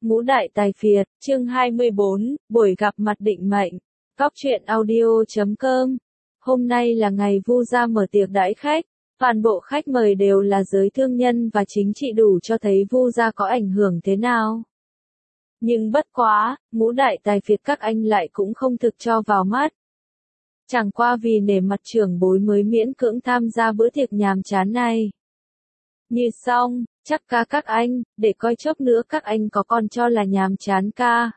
Ngũ đại tài phiệt, chương 24, buổi gặp mặt định mệnh. Góc truyện audio.com. Hôm nay là ngày Vu gia mở tiệc đãi khách, toàn bộ khách mời đều là giới thương nhân và chính trị đủ cho thấy Vu gia có ảnh hưởng thế nào. Nhưng bất quá, ngũ đại tài phiệt các anh lại cũng không thực cho vào mắt. Chẳng qua vì nể mặt trưởng bối mới miễn cưỡng tham gia bữa tiệc nhàm chán này. Như xong, chắc ca các anh, để coi chốc nữa các anh có còn cho là nhàm chán ca.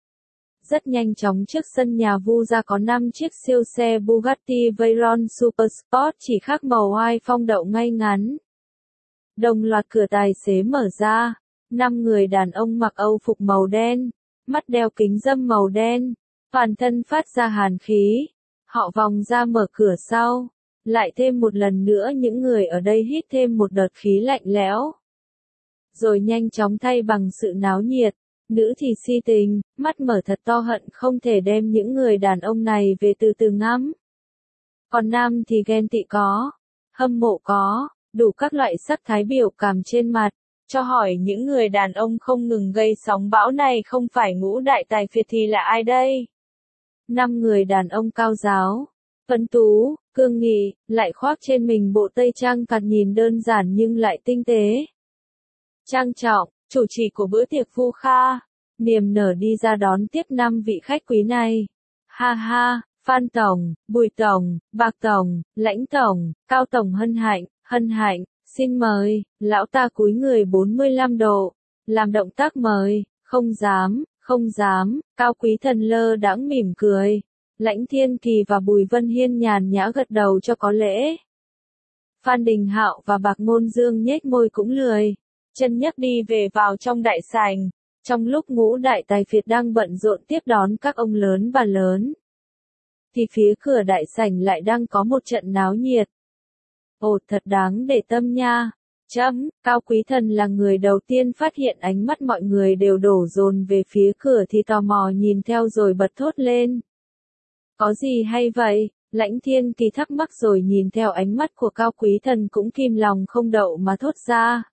Rất nhanh chóng trước sân nhà Vu gia có 5 chiếc siêu xe Bugatti Veyron Supersport chỉ khác màu oai phong đậu ngay ngắn. Đồng loạt cửa tài xế mở ra, 5 người đàn ông mặc âu phục màu đen, mắt đeo kính râm màu đen, toàn thân phát ra hàn khí. Họ vòng ra mở cửa sau. Lại thêm một lần nữa những người ở đây hít thêm một đợt khí lạnh lẽo. Rồi nhanh chóng thay bằng sự náo nhiệt, nữ thì si tình, mắt mở thật to hận không thể đem những người đàn ông này về từ từ ngắm. Còn nam thì ghen tị có, hâm mộ có, đủ các loại sắc thái biểu cảm trên mặt. Cho hỏi những người đàn ông không ngừng gây sóng bão này không phải ngũ đại tài phiệt thì là ai đây? 5 người đàn ông cao giáo, phấn tú, cương nghị, lại khoác trên mình bộ tây trang cạt nhìn đơn giản nhưng lại tinh tế. Trang trọng, chủ trì của bữa tiệc Vu Kha, niềm nở đi ra đón tiếp 5 vị khách quý này. Ha ha, Phan Tổng, Bùi Tổng, Bạc Tổng, Lãnh Tổng, Cao Tổng hân hạnh, xin mời, lão ta cúi người 45 độ, làm động tác mời, không dám, Cao Quý Thần lơ đãng mỉm cười. Lãnh Thiên Kỳ và Bùi Vân Hiên nhàn nhã gật đầu cho có lễ. Phan Đình Hạo và Bạc Ngôn Dương nhếch môi cũng lười, chân nhấc đi về vào trong đại sảnh. Trong lúc ngũ đại tài phiệt đang bận rộn tiếp đón các ông lớn bà lớn, thì phía cửa đại sảnh lại đang có một trận náo nhiệt. Ồ, thật đáng để tâm nha. Cao Quý Thần là người đầu tiên phát hiện ánh mắt mọi người đều đổ dồn về phía cửa thì tò mò nhìn theo rồi bật thốt lên. Có gì hay vậy? Lãnh Thiên Kỳ thắc mắc rồi nhìn theo ánh mắt của Cao Quý Thần cũng kìm lòng không đậu mà thốt ra.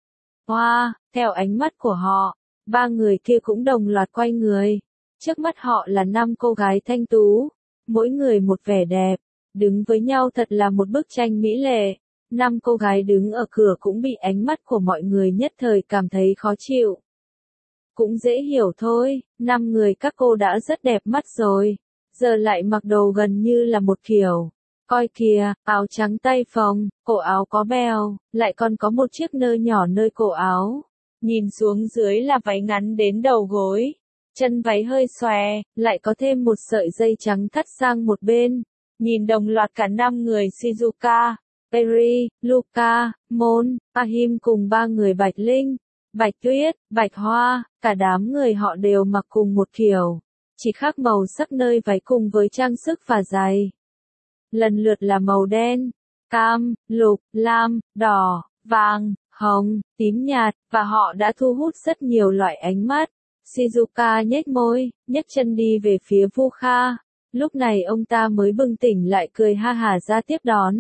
Wow, theo ánh mắt của họ, 3 người kia cũng đồng loạt quay người. Trước mắt họ là 5 cô gái thanh tú, mỗi người một vẻ đẹp, đứng với nhau thật là một bức tranh mỹ lệ. 5 cô gái đứng ở cửa cũng bị ánh mắt của mọi người nhất thời cảm thấy khó chịu. Cũng dễ hiểu thôi, 5 người các cô đã rất đẹp mắt rồi. Giờ lại mặc đồ gần như là một kiểu. Coi kìa, áo trắng tay phồng, cổ áo có beo, lại còn có một chiếc nơ nhỏ nơi cổ áo. Nhìn xuống dưới là váy ngắn đến đầu gối. Chân váy hơi xòe, lại có thêm một sợi dây trắng thắt sang một bên. Nhìn đồng loạt cả 5 người Shizuka, Peri, Luca, Môn, Ahim cùng 3 người Bạch Linh, Bạch Tuyết, Bạch Hoa, cả đám người họ đều mặc cùng một kiểu. Chỉ khác màu sắc nơi váy cùng với trang sức và giày. Lần lượt là màu đen, cam, lục, lam, đỏ, vàng, hồng, tím nhạt, và họ đã thu hút rất nhiều loại ánh mắt. Shizuka nhếch môi, nhấc chân đi về phía Vu Kha. Lúc này ông ta mới bừng tỉnh lại cười ha hả ra tiếp đón.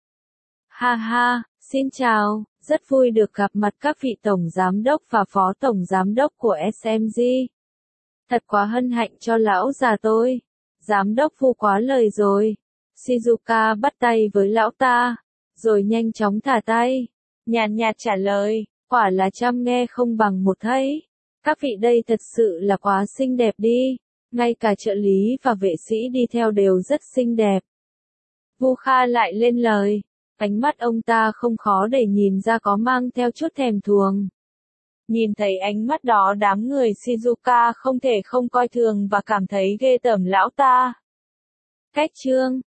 Ha ha, xin chào, rất vui được gặp mặt các vị tổng giám đốc và phó tổng giám đốc của SMG. Thật quá hân hạnh cho lão già tôi. Giám đốc Vu quá lời rồi. Shizuka bắt tay với lão ta, rồi nhanh chóng thả tay. Nhàn nhạt trả lời, quả là trăm nghe không bằng một thấy. Các vị đây thật sự là quá xinh đẹp đi. Ngay cả trợ lý và vệ sĩ đi theo đều rất xinh đẹp. Vu Kha lại lên lời. Ánh mắt ông ta không khó để nhìn ra có mang theo chút thèm thuồng. Nhìn thấy ánh mắt đó đám người Shizuka không thể không coi thường và cảm thấy ghê tởm lão ta. Cách chương,